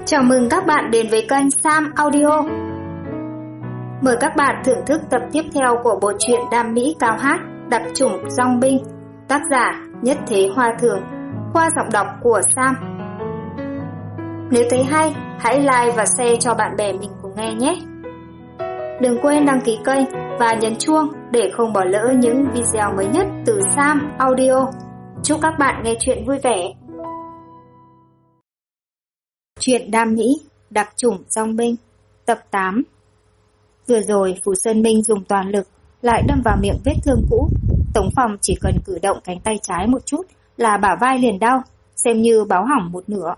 Chào mừng các bạn đến với kênh Sam Audio. Mời các bạn thưởng thức tập tiếp theo của bộ truyện Đam Mỹ Cao Hát Đặc Chủng Dong Binh, tác giả Nhất Thế Hoa Thường, qua giọng đọc của Sam. Nếu thấy hay, hãy like và share cho bạn bè mình cùng nghe nhé. Đừng quên đăng ký kênh và nhấn chuông để không bỏ lỡ những video mới nhất từ Sam Audio. Chúc các bạn nghe chuyện vui vẻ. Chuyện Đam Mỹ Đặc Chủng Dong Binh, tập 8. Vừa rồi Phù Sơn Minh dùng toàn lực lại đâm vào miệng vết thương cũ. Tống Phong chỉ cần cử động cánh tay trái một chút là bả vai liền đau, xem như báo hỏng một nửa.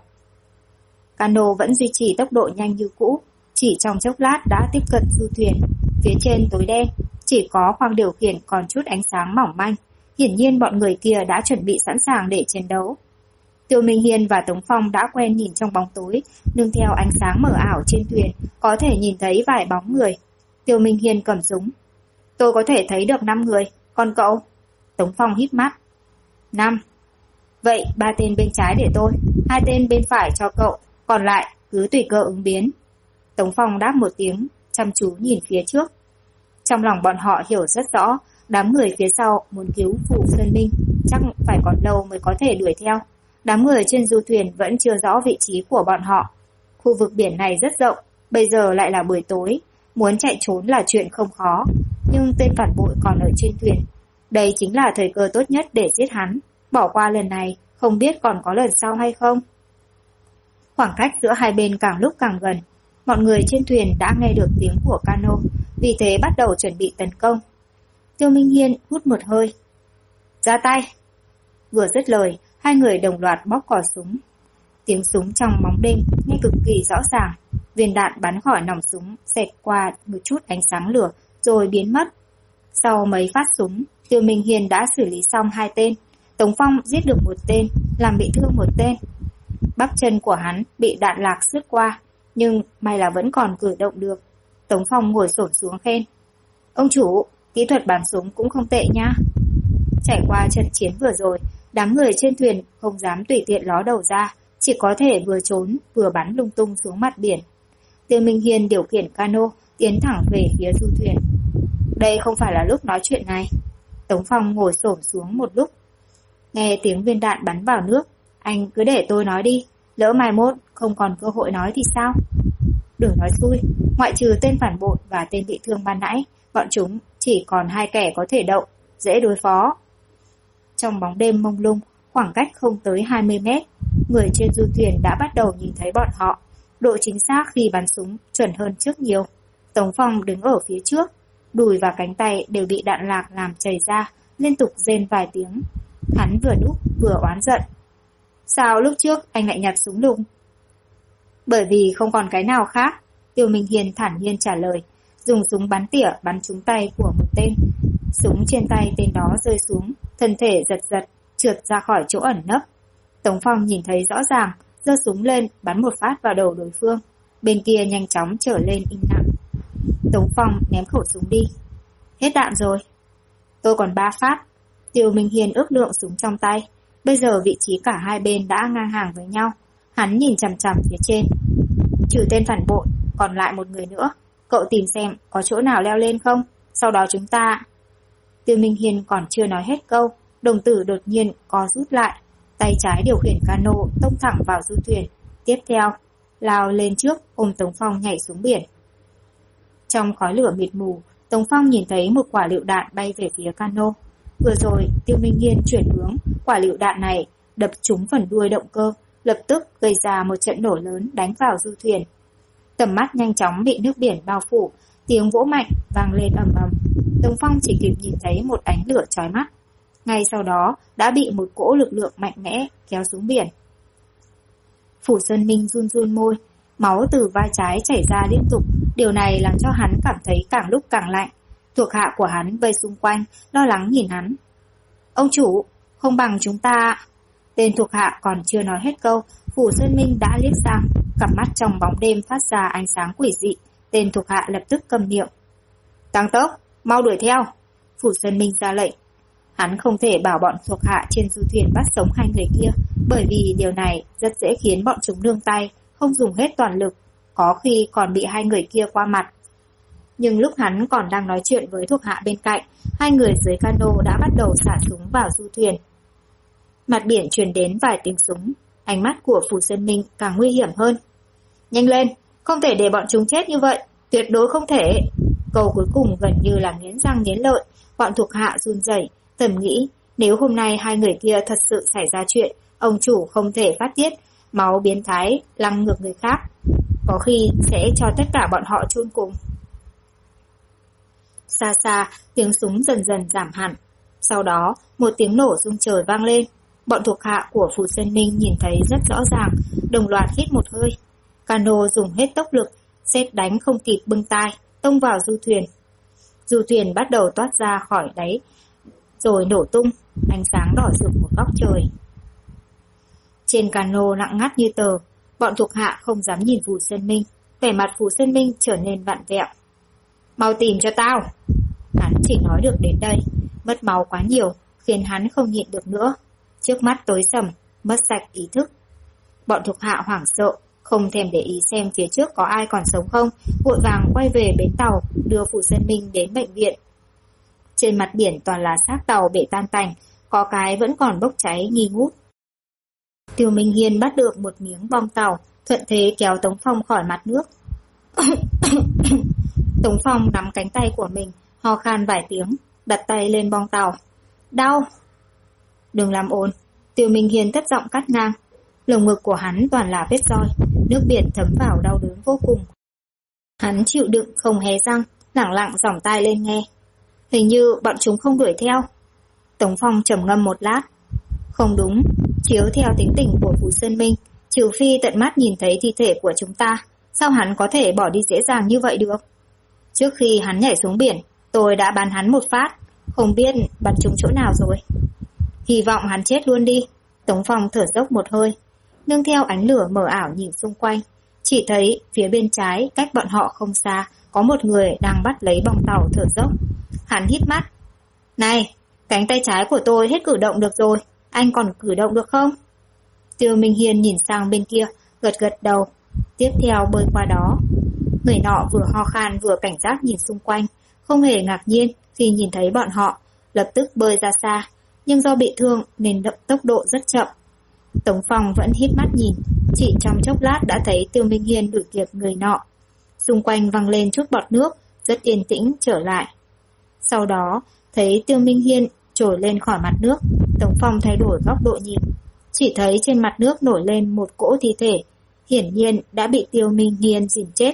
Cano vẫn duy trì tốc độ nhanh như cũ, chỉ trong chốc lát đã tiếp cận du thuyền. Phía trên tối đen, chỉ có khoang điều khiển còn chút ánh sáng mỏng manh. Hiển nhiên bọn người kia đã chuẩn bị sẵn sàng để chiến đấu. Tiêu Minh Hiên và Tống Phong đã quen nhìn trong bóng tối, nương theo ánh sáng mờ ảo trên thuyền, có thể nhìn thấy vài bóng người. Tiêu Minh Hiên cầm súng. Tôi có thể thấy được 5 người, còn cậu? Tống Phong híp mắt. 5. Vậy 3 tên bên trái để tôi, 2 tên bên phải cho cậu, còn lại cứ tùy cơ ứng biến. Tống Phong đáp một tiếng, chăm chú nhìn phía trước. Trong lòng bọn họ hiểu rất rõ, đám người phía sau muốn cứu Phù Sơn Minh, chắc phải còn lâu mới có thể đuổi theo. Đám người trên du thuyền vẫn chưa rõ vị trí của bọn họ. Khu vực biển này rất rộng, bây giờ lại là buổi tối, muốn chạy trốn là chuyện không khó, nhưng tên phản bội còn ở trên thuyền. Đây chính là thời cơ tốt nhất để giết hắn, bỏ qua lần này, không biết còn có lần sau hay không. Khoảng cách giữa hai bên càng lúc càng gần, mọi người trên thuyền đã nghe được tiếng của cano, vì thế bắt đầu chuẩn bị tấn công. Tiêu Minh Hiên hút một hơi. Ra tay! Vừa dứt lời, hai người đồng loạt bóp cò súng. Tiếng súng trong bóng đêm nghe cực kỳ rõ ràng. Viên đạn bắn khỏi nòng súng xẹt qua một chút ánh sáng lửa rồi biến mất. Sau mấy phát súng, Tiêu Minh Hiên đã xử lý xong 2 tên. Tống Phong giết được 1 tên, làm bị thương 1 tên. Bắp chân của hắn bị đạn lạc xước qua, nhưng may là vẫn còn cử động được. Tống Phong ngồi xổm xuống khen. Ông chủ, kỹ thuật bắn súng cũng không tệ nha. Trải qua trận chiến vừa rồi, đám người trên thuyền không dám tùy tiện ló đầu ra, chỉ có thể vừa trốn vừa bắn lung tung xuống mặt biển. Tiêu Minh Hiên điều khiển cano tiến thẳng về phía du thuyền. Đây không phải là lúc nói chuyện này. Tống Phong ngồi xổm xuống một lúc. Nghe tiếng viên đạn bắn vào nước, anh cứ để tôi nói đi, lỡ mai mốt không còn cơ hội nói thì sao? Đừng nói xui, ngoại trừ tên phản bội và tên bị thương ban nãy, bọn chúng chỉ còn 2 kẻ có thể đậu, dễ đối phó. Trong bóng đêm mông lung, khoảng cách không tới 20 mét, người trên du thuyền đã bắt đầu nhìn thấy bọn họ. Độ chính xác khi bắn súng chuẩn hơn trước nhiều. Tống Phong đứng ở phía trước, đùi và cánh tay đều bị đạn lạc làm chảy ra, liên tục rên vài tiếng. Hắn vừa núp vừa oán giận. Sao lúc trước anh lại nhặt súng lục? Bởi vì không còn cái nào khác, Tiêu Minh Hiên thản nhiên trả lời, dùng súng bắn tỉa bắn trúng tay của một tên. Súng trên tay tên đó rơi xuống, thân thể giật giật, trượt ra khỏi chỗ ẩn nấp. Tống Phong nhìn thấy rõ ràng, giơ súng lên bắn một phát vào đầu đối phương. Bên kia nhanh chóng trở lên im lặng. Tống Phong ném khẩu súng đi. Hết đạn rồi. Tôi còn 3 phát. Tiêu Minh Hiên ước lượng súng trong tay. Bây giờ vị trí cả hai bên đã ngang hàng với nhau. Hắn nhìn chằm chằm phía trên. Trừ tên phản bội, còn lại một người nữa. Cậu tìm xem có chỗ nào leo lên không? Sau đó chúng ta... Tiêu Minh Hiên còn chưa nói hết câu, đồng tử đột nhiên co rút lại. Tay trái điều khiển cano tông thẳng vào du thuyền. Tiếp theo, lao lên trước ôm Tống Phong nhảy xuống biển. Trong khói lửa mịt mù, Tống Phong nhìn thấy một quả lựu đạn bay về phía cano. Vừa rồi, Tiêu Minh Hiên chuyển hướng, quả lựu đạn này đập trúng phần đuôi động cơ, lập tức gây ra một trận nổ lớn đánh vào du thuyền. Tầm mắt nhanh chóng bị nước biển bao phủ, tiếng vỗ mạnh vang lên ầm ầm. Tống Phong chỉ kịp nhìn thấy một ánh lửa chói mắt. Ngay sau đó đã bị một cỗ lực lượng mạnh mẽ kéo xuống biển. Phù Sơn Minh run run môi, máu từ vai trái chảy ra liên tục. Điều này làm cho hắn cảm thấy càng lúc càng lạnh. Thuộc hạ của hắn vây xung quanh, lo lắng nhìn hắn. Ông chủ, không bằng chúng ta... Tên thuộc hạ còn chưa nói hết câu, Phù Sơn Minh đã liếc sang, cặp mắt trong bóng đêm phát ra ánh sáng quỷ dị. Tên thuộc hạ lập tức câm miệng. Tăng tốc, mau đuổi theo. Phù Sơn Minh ra lệnh. Hắn không thể bảo bọn thuộc hạ trên du thuyền bắt sống 2 người kia, bởi vì điều này rất dễ khiến bọn chúng nương tay, không dùng hết toàn lực, có khi còn bị hai người kia qua mặt. Nhưng lúc hắn còn đang nói chuyện với thuộc hạ bên cạnh, hai người dưới cano đã bắt đầu xả súng vào du thuyền. Mặt biển truyền đến vài tiếng súng, ánh mắt của Phù Sơn Minh càng nguy hiểm hơn. Nhanh lên, không thể để bọn chúng chết như vậy, tuyệt đối không thể. Câu cuối cùng gần như là nghiến răng nghiến lợi, bọn thuộc hạ run rẩy, thầm nghĩ nếu hôm nay hai người kia thật sự xảy ra chuyện, ông chủ không thể phát tiết máu biến thái lăng ngược người khác, có khi sẽ cho tất cả bọn họ chôn cùng. Xa xa, tiếng súng dần dần giảm hẳn. Sau đó, một tiếng nổ rung trời vang lên. Bọn thuộc hạ của Phù Sơn Minh nhìn thấy rất rõ ràng, đồng loạt hít một hơi. Cano dùng hết tốc lực, sét đánh không kịp bưng tai, tông vào du thuyền. Du thuyền bắt đầu toát ra khỏi đáy, rồi nổ tung, ánh sáng đỏ rực một góc trời. Trên cano nặng ngắt như tờ, bọn thuộc hạ không dám nhìn Phù Sơn Minh, vẻ mặt Phù Sơn Minh trở nên vặn vẹo. Mau tìm cho tao! Hắn chỉ nói được đến đây, mất máu quá nhiều, khiến hắn không nhịn được nữa. Trước mắt tối sầm, mất sạch ý thức. Bọn thuộc hạ hoảng sợ, không thèm để ý xem phía trước có ai còn sống không, vội vàng quay về bến tàu, đưa Phù Sơn Minh đến bệnh viện. Trên mặt biển toàn là xác tàu bị tan tành, có cái vẫn còn bốc cháy nghi ngút. Tiêu Minh Hiên bắt được một miếng bom tàu, thuận thế kéo Tống Phong khỏi mặt nước. Tống Phong nắm cánh tay của mình, ho khan vài tiếng, đặt tay lên bong tàu. Đau! Đừng làm ồn, Tiêu Minh Hiên thấp giọng cắt ngang. Lồng ngực của hắn toàn là vết roi, nước biển thấm vào đau đớn vô cùng. Hắn chịu đựng không hé răng, lẳng lặng giỏng tai lên nghe. Hình như bọn chúng không đuổi theo. Tống Phong trầm ngâm một lát. Không đúng, chiếu theo tính tình của Phù Sơn Minh, trừ phi tận mắt nhìn thấy thi thể của chúng ta, sao hắn có thể bỏ đi dễ dàng như vậy được? Trước khi hắn nhảy xuống biển, tôi đã bắn hắn một phát, không biết bắn trúng chỗ nào rồi. Hy vọng hắn chết luôn đi. Tống Phong thở dốc một hơi, nương theo ánh lửa mờ ảo nhìn xung quanh, chỉ thấy phía bên trái cách bọn họ không xa có một người đang bắt lấy bong tàu thở dốc. Hắn hít mắt. Này, cánh tay trái của tôi hết cử động được rồi, anh còn cử động được không? Tiêu Minh Hiên nhìn sang bên kia, gật gật đầu, tiếp theo bơi qua đó. Người nọ vừa ho khan vừa cảnh giác nhìn xung quanh, không hề ngạc nhiên khi nhìn thấy bọn họ, lập tức bơi ra xa, nhưng do bị thương nên tốc độ rất chậm. Tống Phong vẫn hít mắt nhìn, chỉ trong chốc lát đã thấy Tiêu Minh Hiên đuổi kịp người nọ. Xung quanh văng lên chút bọt nước, rất yên tĩnh trở lại. Sau đó, thấy Tiêu Minh Hiên trồi lên khỏi mặt nước, Tống Phong thay đổi góc độ nhìn, chỉ thấy trên mặt nước nổi lên một cỗ thi thể, hiển nhiên đã bị Tiêu Minh Hiên dìm chết.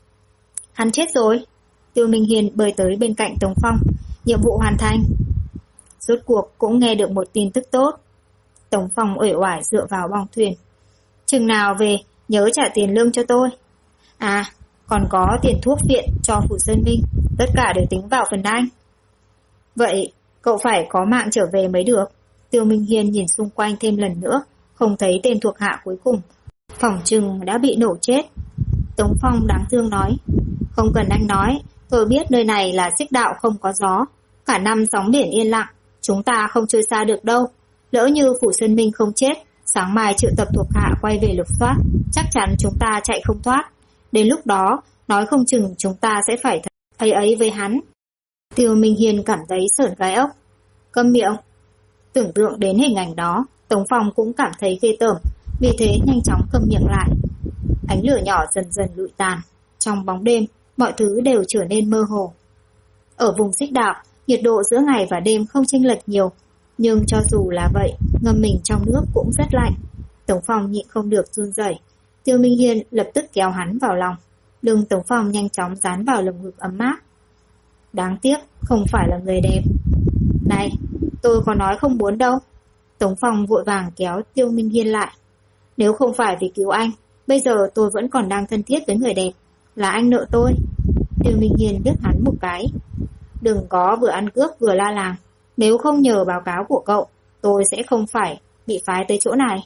Hắn chết rồi. Tiêu Minh Hiên bơi tới bên cạnh Tống Phong. Nhiệm vụ hoàn thành. Rốt cuộc cũng nghe được một tin tức tốt. Tống Phong uể oải dựa vào bong thuyền. Chừng nào về, nhớ trả tiền lương cho tôi. À, còn có tiền thuốc viện cho Phù Sơn Minh, tất cả đều tính vào phần anh. Vậy, cậu phải có mạng trở về mới được. Tiêu Minh Hiên nhìn xung quanh thêm lần nữa, không thấy tên thuộc hạ cuối cùng. Phỏng chừng đã bị nổ chết. Tống Phong đáng thương nói. Không cần anh nói, tôi biết nơi này là xích đạo không có gió. Cả năm sóng biển yên lặng, chúng ta không trôi xa được đâu. Lỡ như Phù Sơn Minh không chết, sáng mai triệu tập thuộc hạ quay về lục soát, chắc chắn chúng ta chạy không thoát. Đến lúc đó, nói không chừng chúng ta sẽ phải thấy ấy với hắn. Tiêu Minh Hiên cảm thấy sởn gai ốc. Câm miệng. Tưởng tượng đến hình ảnh đó, Tống Phong cũng cảm thấy ghê tởm, vì thế nhanh chóng câm miệng lại. Ánh lửa nhỏ dần dần lụi tàn. Trong bóng đêm, mọi thứ đều trở nên mơ hồ. Ở vùng xích đạo, nhiệt độ giữa ngày và đêm không chênh lệch nhiều, nhưng cho dù là vậy, ngâm mình trong nước cũng rất lạnh. Tống Phong nhịn không được run rẩy. Tiêu Minh Hiên lập tức kéo hắn vào lòng. Lưng Tống Phong nhanh chóng dán vào lồng ngực ấm áp. Đáng tiếc, không phải là người đẹp. Này, tôi có nói không muốn đâu. Tống Phong vội vàng kéo Tiêu Minh Hiên lại. Nếu không phải vì cứu anh, bây giờ tôi vẫn còn đang thân thiết với người đẹp. Là anh nợ tôi. Tiêu Minh Hiên liếc hắn một cái. Đừng có vừa ăn cướp vừa la làng. Nếu không nhờ báo cáo của cậu, tôi sẽ không phải bị phái tới chỗ này.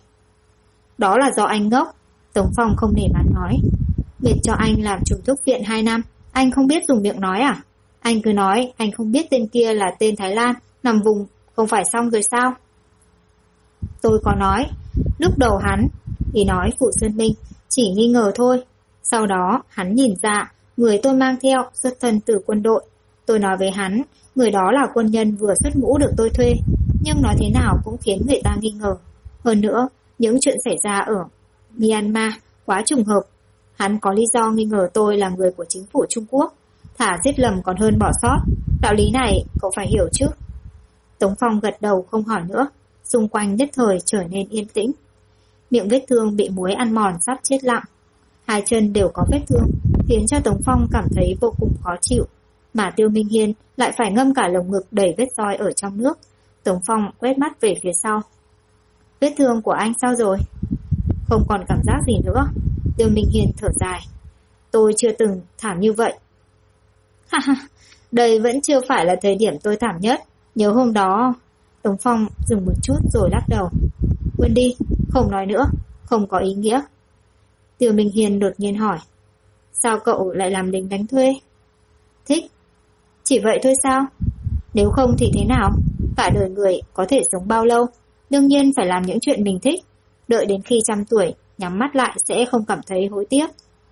Đó là do anh ngốc. Tống Phong không nể mặt nói. Việc cho anh làm trùng thuốc viện 2 năm, anh không biết dùng miệng nói à? Anh cứ nói anh không biết tên kia là tên Thái Lan, nằm vùng, không phải xong rồi sao? Tôi có nói, lúc đầu hắn thì nói Phù Sơn Minh chỉ nghi ngờ thôi. Sau đó hắn nhìn ra người tôi mang theo xuất thân từ quân đội. Tôi nói với hắn, người đó là quân nhân vừa xuất ngũ được tôi thuê, nhưng nói thế nào cũng khiến người ta nghi ngờ. Hơn nữa, những chuyện xảy ra ở Myanmar quá trùng hợp. Hắn có lý do nghi ngờ tôi là người của chính phủ Trung Quốc. Thả giết lầm còn hơn bỏ sót. Đạo lý này cậu phải hiểu chứ. Tống Phong gật đầu không hỏi nữa. Xung quanh nhất thời trở nên yên tĩnh. Miệng vết thương bị muối ăn mòn sắp chết lặng. Hai chân đều có vết thương, khiến cho Tống Phong cảm thấy vô cùng khó chịu. Mà Tiêu Minh Hiên lại phải ngâm cả lồng ngực đầy vết roi ở trong nước. Tống Phong quét mắt về phía sau. Vết thương của anh sao rồi? Không còn cảm giác gì nữa. Tiêu Minh Hiên thở dài. Tôi chưa từng thảm như vậy. Ha ha, đây vẫn chưa phải là thời điểm tôi thảm nhất. Nhớ hôm đó... Tống Phong dừng một chút rồi lắc đầu. Quên đi, không nói nữa, không có ý nghĩa. Tiêu Minh Hiên đột nhiên hỏi. Sao cậu lại làm lính đánh thuê? Thích. Chỉ vậy thôi sao? Nếu không thì thế nào? Cả đời người có thể sống bao lâu? Đương nhiên phải làm những chuyện mình thích. Đợi đến khi 100 tuổi, nhắm mắt lại sẽ không cảm thấy hối tiếc.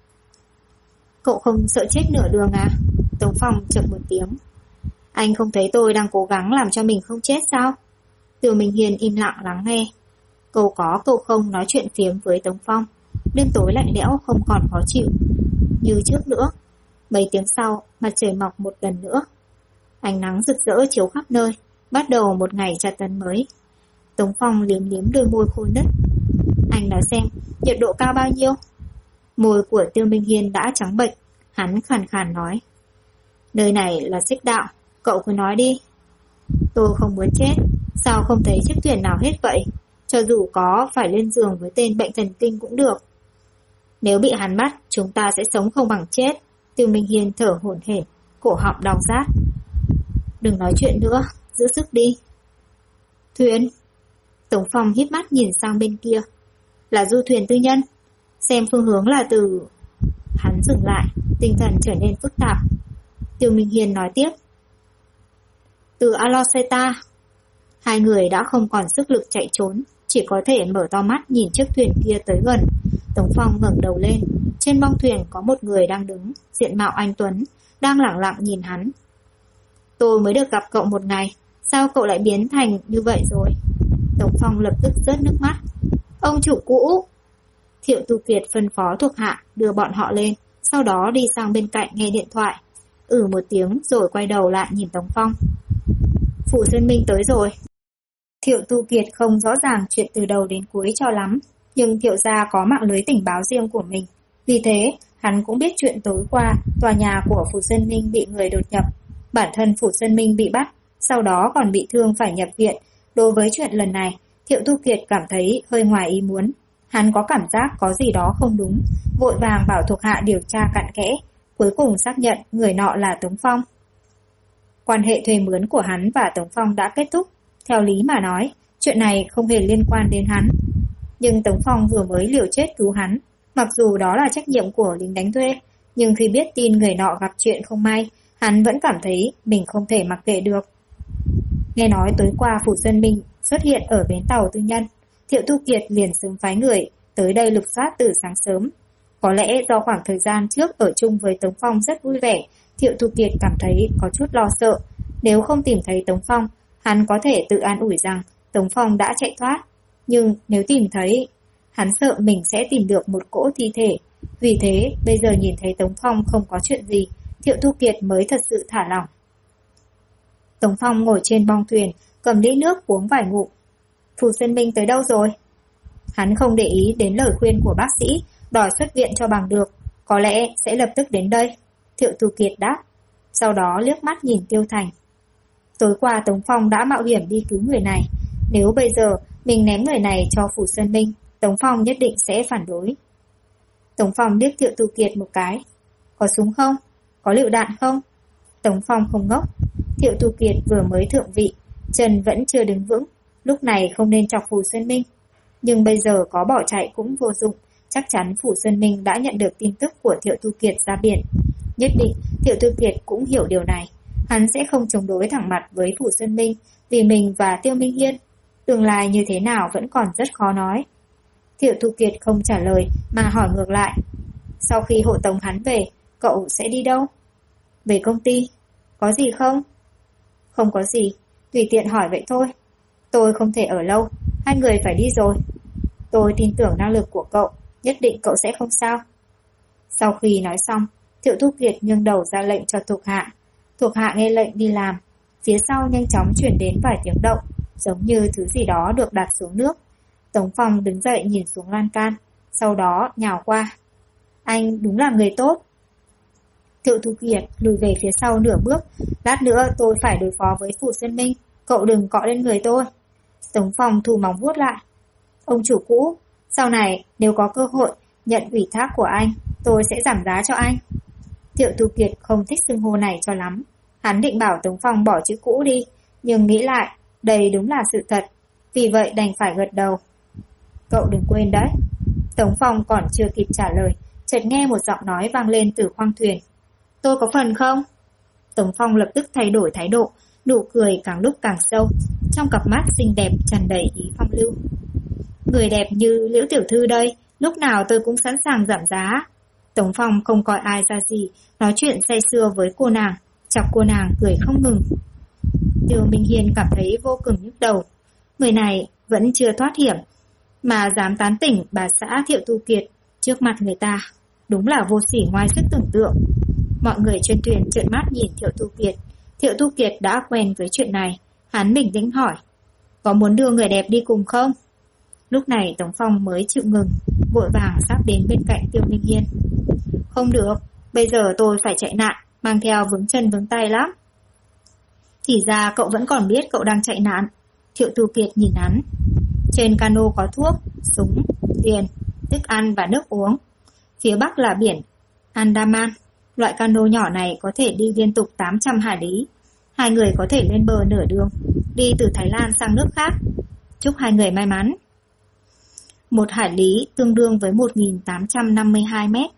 Cậu không sợ chết nửa đường à? Tống Phong chậm một tiếng. Anh không thấy tôi đang cố gắng làm cho mình không chết sao? Tiêu Minh Hiên im lặng lắng nghe. Câu có câu không nói chuyện phiếm với Tống Phong. Đêm tối lạnh lẽo không còn khó chịu như trước nữa. Mấy tiếng sau, mặt trời mọc một lần nữa. Ánh nắng rực rỡ chiếu khắp nơi, bắt đầu một ngày tra tấn mới. Tống Phong liếm liếm đôi môi khô nứt. Anh nói xem, nhiệt độ cao bao nhiêu? Môi của Tiêu Minh Hiên đã trắng bệch. Hắn khàn khàn nói. Nơi này là xích đạo, cậu cứ nói đi. Tôi không muốn chết. Sao không thấy chiếc thuyền nào hết vậy? Cho dù có phải lên giường với tên bệnh thần kinh cũng được. Nếu bị hắn bắt, chúng ta sẽ sống không bằng chết. Tiêu Minh Hiên thở hổn hển, cổ họng đau rát. Đừng nói chuyện nữa, giữ sức đi. Thuyền. Tống Phong híp mắt nhìn sang bên kia. Là du thuyền tư nhân. Xem phương hướng là từ... Hắn dừng lại, tinh thần trở nên phức tạp. Tiêu Minh Hiên nói tiếp. Từ Aloceta. Hai người đã không còn sức lực chạy trốn, chỉ có thể mở to mắt nhìn chiếc thuyền kia tới gần. Tống Phong ngẩng đầu lên. Trên bong thuyền có một người đang đứng, diện mạo anh tuấn, đang lẳng lặng nhìn hắn. Tôi mới được gặp cậu một ngày, sao cậu lại biến thành như vậy rồi? Tống Phong lập tức rớt nước mắt. Ông chủ cũ! Thiệu Tu Kiệt phân phó thuộc hạ đưa bọn họ lên, sau đó đi sang bên cạnh nghe điện thoại. Một tiếng rồi quay đầu lại nhìn Tống Phong. Phủ Sơn Minh tới rồi. Thiệu Tu Kiệt không rõ ràng chuyện từ đầu đến cuối cho lắm, nhưng Thiệu gia có mạng lưới tình báo riêng của mình. Vì thế, hắn cũng biết chuyện tối qua tòa nhà của Phủ Sơn Minh bị người đột nhập. Bản thân Phủ Sơn Minh bị bắt, sau đó còn bị thương phải nhập viện. Đối với chuyện lần này, Thiệu Tu Kiệt cảm thấy hơi ngoài ý muốn. Hắn có cảm giác có gì đó không đúng, vội vàng bảo thuộc hạ điều tra cặn kẽ, cuối cùng xác nhận người nọ là Tống Phong. Quan hệ thuê mướn của hắn và Tống Phong đã kết thúc. Theo lý mà nói, chuyện này không hề liên quan đến hắn. Nhưng Tống Phong vừa mới liều chết cứu hắn. Mặc dù đó là trách nhiệm của lính đánh thuê, nhưng khi biết tin người nọ gặp chuyện không may, hắn vẫn cảm thấy mình không thể mặc kệ được. Nghe nói tối qua Phủ Sơn Minh xuất hiện ở bến tàu tư nhân, Thiệu Tu Kiệt liền sớm phái người tới đây lục soát từ sáng sớm. Có lẽ do khoảng thời gian trước ở chung với Tống Phong rất vui vẻ, Thiệu Tu Kiệt cảm thấy có chút lo sợ. Nếu không tìm thấy Tống Phong, hắn có thể tự an ủi rằng Tống Phong đã chạy thoát. Nhưng nếu tìm thấy, hắn sợ mình sẽ tìm được một cỗ thi thể. Vì thế, bây giờ nhìn thấy Tống Phong không có chuyện gì, Thiệu Tu Kiệt mới thật sự thả lỏng. Tống Phong ngồi trên bong thuyền, cầm ly nước uống vài ngụm. Phủ Sơn Minh tới đâu rồi? Hắn không để ý đến lời khuyên của bác sĩ, đòi xuất viện cho bằng được. Có lẽ sẽ lập tức đến đây. Thiệu Tu Kiệt đáp. Sau đó liếc mắt nhìn Tiêu Thành. Tối qua Tống Phong đã mạo hiểm đi cứu người này. Nếu bây giờ mình ném người này cho Phủ Sơn Minh, Tống Phong nhất định sẽ phản đối. Tống Phong liếc Thiệu Tu Kiệt một cái. Có súng không? Có lựu đạn không? Tống Phong không ngốc. Thiệu Tu Kiệt vừa mới thượng vị, chân vẫn chưa đứng vững, lúc này không nên chọc Phủ Sơn Minh. Nhưng bây giờ có bỏ chạy cũng vô dụng, chắc chắn Phủ Sơn Minh đã nhận được tin tức của Thiệu Tu Kiệt ra biển. Nhất định Thiệu Tu Kiệt cũng hiểu điều này. Hắn sẽ không chống đối thẳng mặt với Phủ Sơn Minh vì mình và Tiêu Minh Hiên. Tương lai như thế nào vẫn còn rất khó nói. Thiệu Thu Kiệt không trả lời mà hỏi ngược lại. Sau khi hộ tống hắn về, cậu sẽ đi đâu? Về công ty. Có gì không? Không có gì, tùy tiện hỏi vậy thôi. Tôi không thể ở lâu, hai người phải đi rồi. Tôi tin tưởng năng lực của cậu, nhất định cậu sẽ không sao. Sau khi nói xong, Thiệu Thu Kiệt nghiêng đầu ra lệnh cho thuộc hạ. Thuộc hạ nghe lệnh đi làm. Phía sau nhanh chóng chuyển đến vài tiếng động, giống như thứ gì đó được đặt xuống nước. Tống Phong đứng dậy nhìn xuống lan can, sau đó nhào qua. Anh đúng là người tốt. Thiệu Thu Kiệt lùi về phía sau nửa bước. Lát nữa tôi phải đối phó với Phủ Xuân Minh, cậu đừng cọ lên người tôi. Tống Phong thu móng vuốt lại. Ông chủ cũ, sau này nếu có cơ hội nhận ủy thác của anh, tôi sẽ giảm giá cho anh. Thiệu Thu Kiệt không thích xưng hô này cho lắm. Hắn định bảo Tống Phong bỏ chữ cũ đi, nhưng nghĩ lại, đây đúng là sự thật, vì vậy đành phải gật đầu. Cậu đừng quên đấy. Tống Phong còn chưa kịp trả lời, chợt nghe một giọng nói vang lên từ khoang thuyền. Tôi có phần không? Tống Phong lập tức thay đổi thái độ, nụ cười càng lúc càng sâu, trong cặp mắt xinh đẹp tràn đầy ý phong lưu. Người đẹp như Liễu tiểu thư đây, lúc nào tôi cũng sẵn sàng giảm giá. Tống Phong không coi ai ra gì, nói chuyện say sưa với cô nàng, chọc cô nàng cười không ngừng. Tiêu Minh Hiên cảm thấy vô cùng nhức đầu. Người này vẫn chưa thoát hiểm, mà dám tán tỉnh bà xã Thiệu Thu Kiệt trước mặt người ta, đúng là vô sỉ ngoài sức tưởng tượng. Mọi người trên thuyền trợn mắt nhìn Thiệu Thu Kiệt. Thiệu Thu Kiệt đã quen với chuyện này, hắn bình tĩnh hỏi, có muốn đưa người đẹp đi cùng không? Lúc này Tống Phong mới chịu ngừng, vội vàng sắp đến bên cạnh Tiêu Minh Hiên. Không được, bây giờ tôi phải chạy nạn, mang theo vướng chân vướng tay lắm. Thì ra cậu vẫn còn biết cậu đang chạy nạn. Thiệu Thu Kiệt nhìn hắn. Trên cano có thuốc, súng, tiền, thức ăn và nước uống. Phía bắc là biển Andaman. Loại cano nhỏ này có thể đi liên tục 800 hải lý. Hai người có thể lên bờ nửa đường, đi từ Thái Lan sang nước khác. Chúc hai người may mắn. 1 hải lý tương đương với 1852 mét.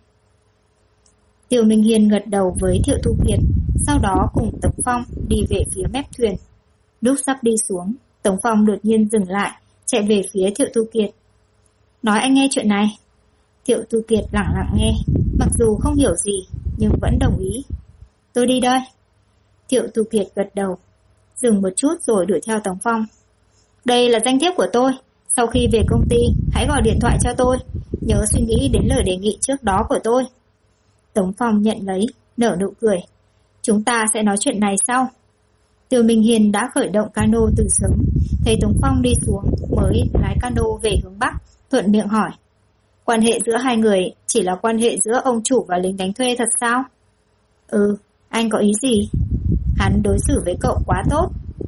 Tiêu Minh Hiên gật đầu với Thiệu Thu Kiệt, sau đó cùng Tống Phong đi về phía mép thuyền. Lúc sắp đi xuống, Tống Phong đột nhiên dừng lại, chạy về phía Thiệu Thu Kiệt. Nói anh nghe chuyện này. Thiệu Thu Kiệt lặng lặng nghe, mặc dù không hiểu gì, nhưng vẫn đồng ý. Tôi đi đây. Thiệu Thu Kiệt gật đầu, dừng một chút rồi đuổi theo Tống Phong. Đây là danh thiếp của tôi, sau khi về công ty, hãy gọi điện thoại cho tôi, nhớ suy nghĩ đến lời đề nghị trước đó của tôi. Tống Phong nhận lấy, nở nụ cười. Chúng ta sẽ nói chuyện này sau. Tiêu Minh Hiên đã khởi động cano từ sớm, thấy Tống Phong đi xuống mới lái cano về hướng Bắc, thuận miệng hỏi. Quan hệ giữa hai người chỉ là quan hệ giữa ông chủ và lính đánh thuê thật sao? Ừ, anh có ý gì? Hắn đối xử với cậu quá tốt.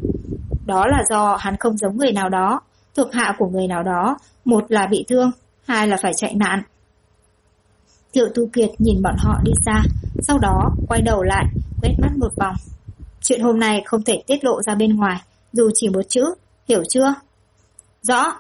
Đó là do hắn không giống người nào đó, thuộc hạ của người nào đó, một là bị thương, hai là phải chạy nạn. Thiệu Thu Kiệt nhìn bọn họ đi xa, sau đó quay đầu lại, quét mắt một vòng. Chuyện hôm nay không thể tiết lộ ra bên ngoài, dù chỉ một chữ, hiểu chưa? Rõ.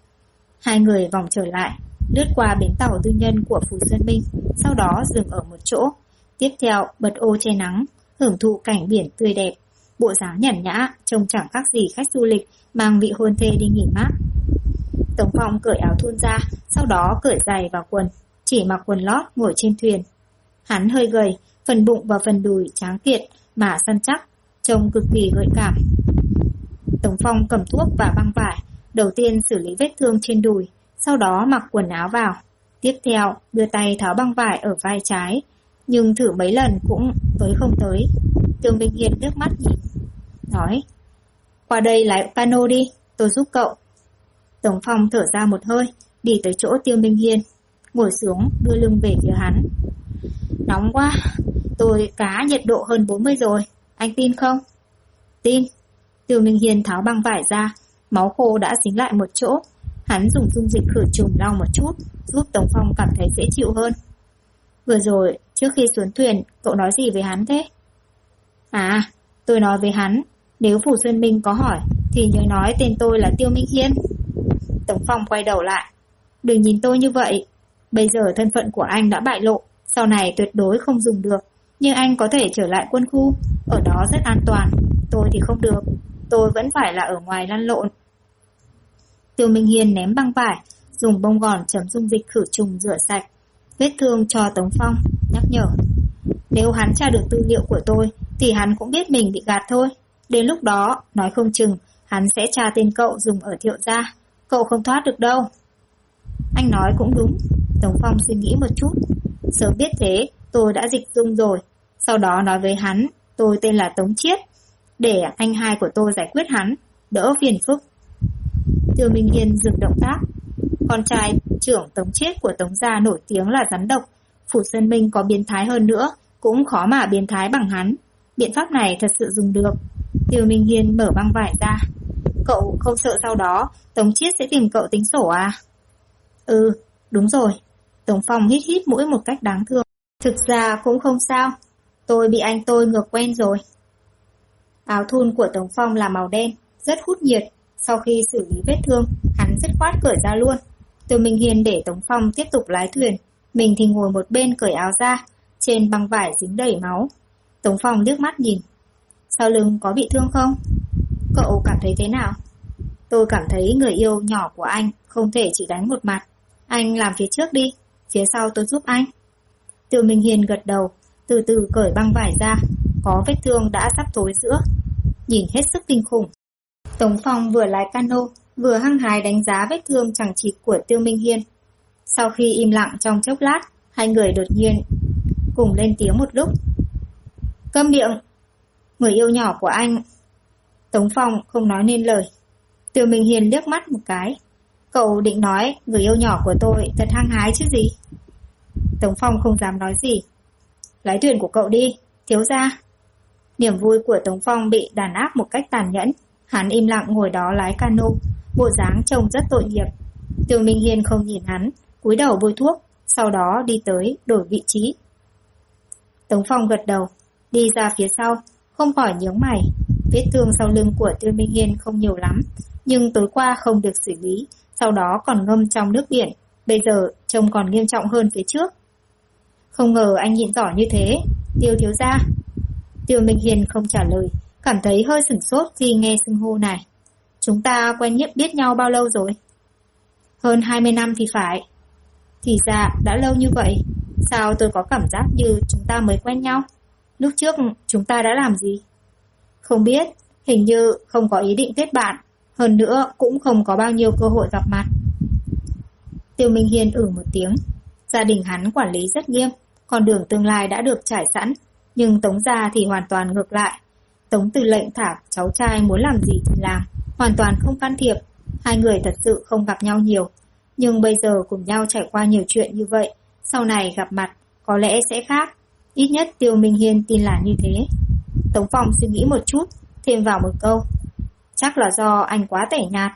Hai người vòng trở lại, lướt qua bến tàu tư nhân của Phủ Xuân Minh, sau đó dừng ở một chỗ. Tiếp theo bật ô che nắng, hưởng thụ cảnh biển tươi đẹp. Bộ dáng nhàn nhã, trông chẳng khác gì khách du lịch mang vị hôn thê đi nghỉ mát. Tống Phong cởi áo thun ra, sau đó cởi giày và quần, chỉ mặc quần lót ngồi trên thuyền. Hắn hơi gầy, phần bụng và phần đùi tráng kiện mà săn chắc, trông cực kỳ gợi cảm. Tống Phong cầm thuốc và băng vải, đầu tiên xử lý vết thương trên đùi, sau đó mặc quần áo vào. Tiếp theo đưa tay tháo băng vải ở vai trái, nhưng thử mấy lần cũng tới không tới. Tiêu Minh Hiên nước mắt nhìn, nói, qua đây lái cano đi, tôi giúp cậu. Tống Phong thở ra một hơi, đi tới chỗ Tiêu Minh Hiên, ngồi xuống đưa lưng về phía hắn. Nóng quá, tôi cá nhiệt độ hơn 40 rồi, anh tin không? Tin. Tiêu Minh Hiên tháo băng vải ra, máu khô đã dính lại một chỗ. Hắn dùng dung dịch khử trùng lau một chút, giúp Tống Phong cảm thấy dễ chịu hơn. Vừa rồi, trước khi xuống thuyền, cậu nói gì với hắn thế? À, tôi nói với hắn, nếu Phủ Xuân Minh có hỏi, thì nhớ nói tên tôi là Tiêu Minh Hiên. Tống Phong quay đầu lại. Đừng nhìn tôi như vậy. Bây giờ thân phận của anh đã bại lộ, sau này tuyệt đối không dùng được. Nhưng anh có thể trở lại quân khu, ở đó rất an toàn. Tôi thì không được, tôi vẫn phải là ở ngoài lăn lộn. Tiêu Minh Hiên ném băng vải, dùng bông gòn chấm dung dịch khử trùng rửa sạch vết thương cho Tống Phong, nhắc nhở. Nếu hắn tra được tư liệu của tôi thì hắn cũng biết mình bị gạt thôi. Đến lúc đó, nói không chừng hắn sẽ tra tên cậu dùng ở Thiệu gia. Cậu không thoát được đâu. Anh nói cũng đúng. Tống Phong suy nghĩ một chút. Sớm biết thế, tôi đã dịch dung rồi. Sau đó nói với hắn, tôi tên là Tống Chiết, để anh hai của tôi giải quyết hắn, đỡ phiền phức. Tiêu Minh Hiên dừng động tác. Con trai trưởng Tống Chiết của Tống gia nổi tiếng là rắn độc. Phủ Sơn Minh có biến thái hơn nữa, cũng khó mà biến thái bằng hắn. Biện pháp này thật sự dùng được. Tiêu Minh Hiên mở băng vải ra. Cậu không sợ sau đó Tống Chiết sẽ tìm cậu tính sổ à? Ừ, đúng rồi. Tống Phong hít hít mũi một cách đáng thương. Thực ra cũng không sao. Tôi bị anh tôi ngược quen rồi. Áo thun của Tống Phong là màu đen, rất hút nhiệt. Sau khi xử lý vết thương, hắn dứt khoát cởi ra luôn. Tiêu Minh Hiên để Tống Phong tiếp tục lái thuyền. Mình thì ngồi một bên cởi áo ra. Trên băng vải dính đầy máu. Tống Phong liếc mắt nhìn. Sau lưng có bị thương không? Cậu cảm thấy thế nào? Tôi cảm thấy người yêu nhỏ của anh không thể chỉ đánh một mặt. Anh làm phía trước đi, phía sau tôi giúp anh. Tiêu Minh Hiên gật đầu, từ từ cởi băng vải ra. Có vết thương đã sắp thối rữa, nhìn hết sức kinh khủng. Tống Phong vừa lái cano, vừa hăng hái đánh giá vết thương chằng chịt của Tiêu Minh Hiên. Sau khi im lặng trong chốc lát, hai người đột nhiên cùng lên tiếng một lúc. Câm miệng! Người yêu nhỏ của anh... Tống Phong không nói nên lời. Tiêu Minh Hiên liếc mắt một cái. Cậu định nói người yêu nhỏ của tôi thật hăng hái chứ gì? Tống Phong không dám nói gì. Lái thuyền của cậu đi, thiếu gia. Niềm vui của Tống Phong bị đàn áp một cách tàn nhẫn. Hắn im lặng ngồi đó lái cano, bộ dáng trông rất tội nghiệp. Tiêu Minh Hiên không nhìn hắn, cúi đầu bôi thuốc, sau đó đi tới đổi vị trí. Tống Phong gật đầu, đi ra phía sau, không khỏi nhướng mày. Vết thương sau lưng của Tiêu Minh Hiên không nhiều lắm, nhưng tối qua không được xử lý, sau đó còn ngâm trong nước biển, bây giờ trông còn nghiêm trọng hơn phía trước. Không ngờ anh nhịn giỏi như thế, Tiêu thiếu gia. Tiêu Minh Hiên không trả lời, cảm thấy hơi sửng sốt khi nghe xưng hô này. Chúng ta quen biết nhau bao lâu rồi? Hơn 20 năm thì phải. Thì ra đã lâu như vậy, sao tôi có cảm giác như chúng ta mới quen nhau? Lúc trước chúng ta đã làm gì? Không biết, hình như không có ý định kết bạn, hơn nữa cũng không có bao nhiêu cơ hội gặp mặt. Tiêu Minh Hiên một tiếng. Gia đình hắn quản lý rất nghiêm, con đường tương lai đã được trải sẵn, nhưng Tống gia thì hoàn toàn ngược lại. Tống Tư lệnh thả cháu trai muốn làm gì thì làm, hoàn toàn không can thiệp. Hai người thật sự không gặp nhau nhiều, nhưng bây giờ cùng nhau trải qua nhiều chuyện như vậy, sau này gặp mặt có lẽ sẽ khác. Ít nhất Tiêu Minh Hiên tin là như thế. Tống Phong suy nghĩ một chút, thêm vào một câu. Chắc là do anh quá tẻ nhạt.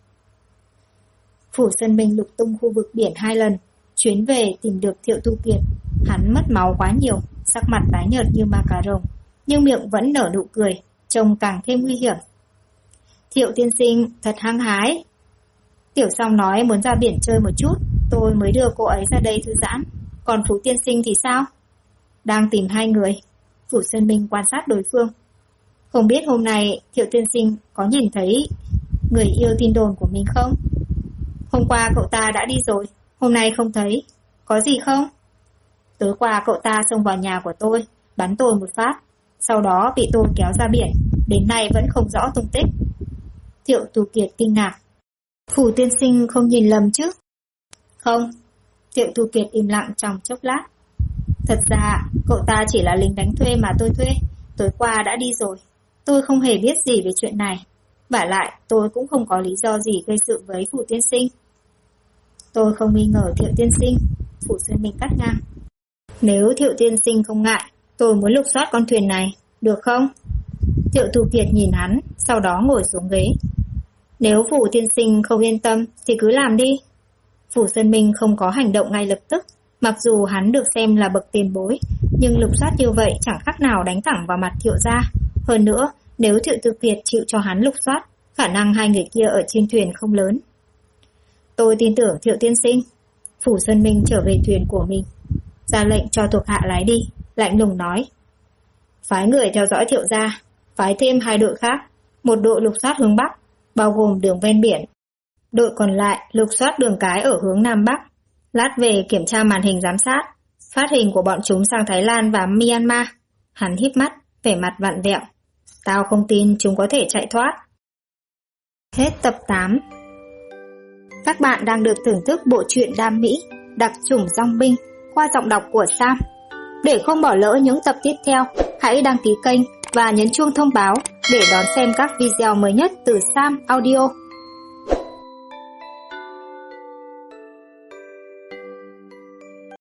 Phủ Sơn Minh lục tung khu vực biển 2 lần, chuyến về tìm được Thiệu Tu Kiệt. Hắn mất máu quá nhiều, sắc mặt tái nhợt như ma cà rồng, nhưng miệng vẫn nở nụ cười, trông càng thêm nguy hiểm. Thiệu tiên sinh thật hăng hái. Tiểu Song nói muốn ra biển chơi một chút, tôi mới đưa cô ấy ra đây thư giãn. Còn Phú tiên sinh thì sao? Đang tìm hai người. Phủ Sơn Minh quan sát đối phương. Không biết hôm nay Thiệu tiên sinh có nhìn thấy người yêu tin đồn của mình không? Hôm qua cậu ta đã đi rồi, hôm nay không thấy. Có gì không? Tối qua cậu ta xông vào nhà của tôi, bắn tôi một phát, sau đó bị tôi kéo ra biển, đến nay vẫn không rõ tung tích. Thiệu Tu Kiệt kinh ngạc. Phủ tiên sinh không nhìn lầm chứ? Không. Thiệu Tu Kiệt im lặng trong chốc lát. Thật ra cậu ta chỉ là lính đánh thuê mà tôi thuê, tối qua đã đi rồi. Tôi không hề biết gì về chuyện này. Vả lại tôi cũng không có lý do gì gây sự với Phủ tiên sinh. Tôi không nghi ngờ Thiệu tiên sinh. Phủ Sơn Minh cắt ngang. Nếu Thiệu tiên sinh không ngại, tôi muốn lục soát con thuyền này, được không? Thiệu Tu Kiệt nhìn hắn, sau đó ngồi xuống ghế. Nếu Phủ tiên sinh không yên tâm thì cứ làm đi. Phủ Sơn Minh không có hành động ngay lập tức. Mặc dù hắn được xem là bậc tiền bối, nhưng lục soát như vậy chẳng khác nào đánh thẳng vào mặt Thiệu gia. Hơn nữa, nếu Thiệu Tu Kiệt chịu cho hắn lục soát, khả năng hai người kia ở trên thuyền không lớn. Tôi tin tưởng Thiệu tiên sinh. Phủ Sơn Minh trở về thuyền của mình, ra lệnh cho thuộc hạ lái đi, lạnh lùng nói. Phái người theo dõi Thiệu gia, phái thêm 2 đội khác, một đội lục soát hướng Bắc, bao gồm đường ven biển. Đội còn lại lục soát đường cái ở hướng Nam Bắc. Lát về kiểm tra màn hình giám sát, phát hình của bọn chúng sang Thái Lan và Myanmar. Hắn híp mắt, vẻ mặt vặn vẹo. Tao không tin chúng có thể chạy thoát. Hết tập 8. Các bạn đang được thưởng thức bộ truyện Đam Mỹ, đặc chủng dong binh qua giọng đọc của Sam. Để không bỏ lỡ những tập tiếp theo, hãy đăng ký kênh và nhấn chuông thông báo để đón xem các video mới nhất từ Sam Audio.